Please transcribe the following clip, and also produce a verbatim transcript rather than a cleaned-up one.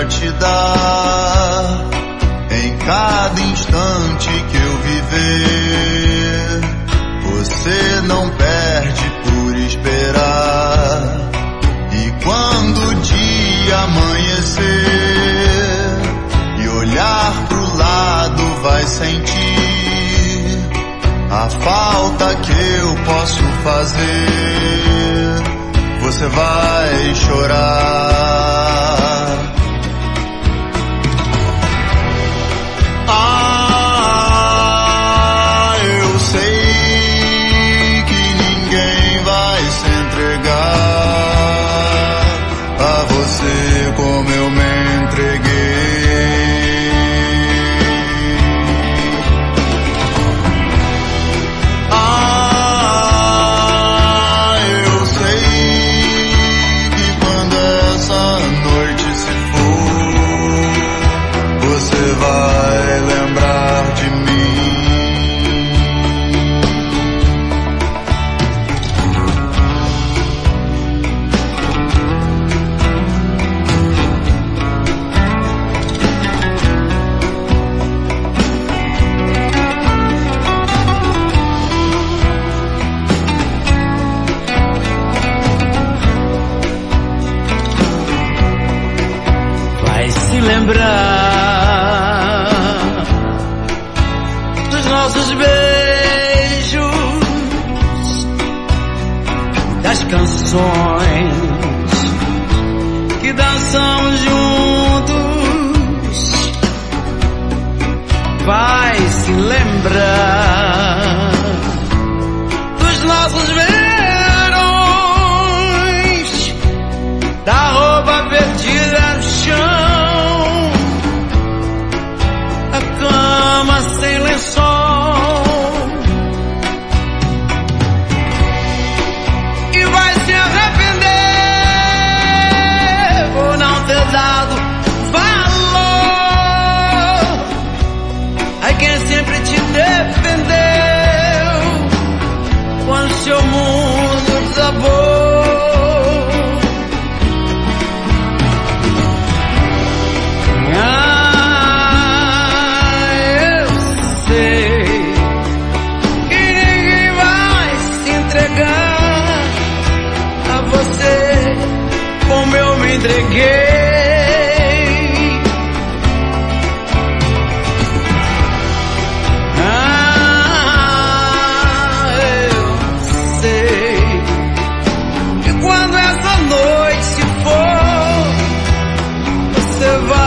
pra te dar em cada instante que eu viver. Você não perde por esperar, e quando o dia amanhecer e olhar pro lado, vai sentir a falta que eu posso fazer. Você vai chorar. Ah, eu sei que ninguém vai se entregar a você como eu me entreguei. Ah, eu sei que quando essa noite se for, você vai lembrar de mim. Vai se lembrar dos nossos beijos, das canções que dançamos juntos. Vai se lembrar dos nossos verões, da roupa perdida no chão, a cama sem lençol. E vai se arrepender por não ter dado valor a quem sempre te defendeu quando seu mundo desabou. Entreguei. Ah, eu sei que quando essa noite se for, você vai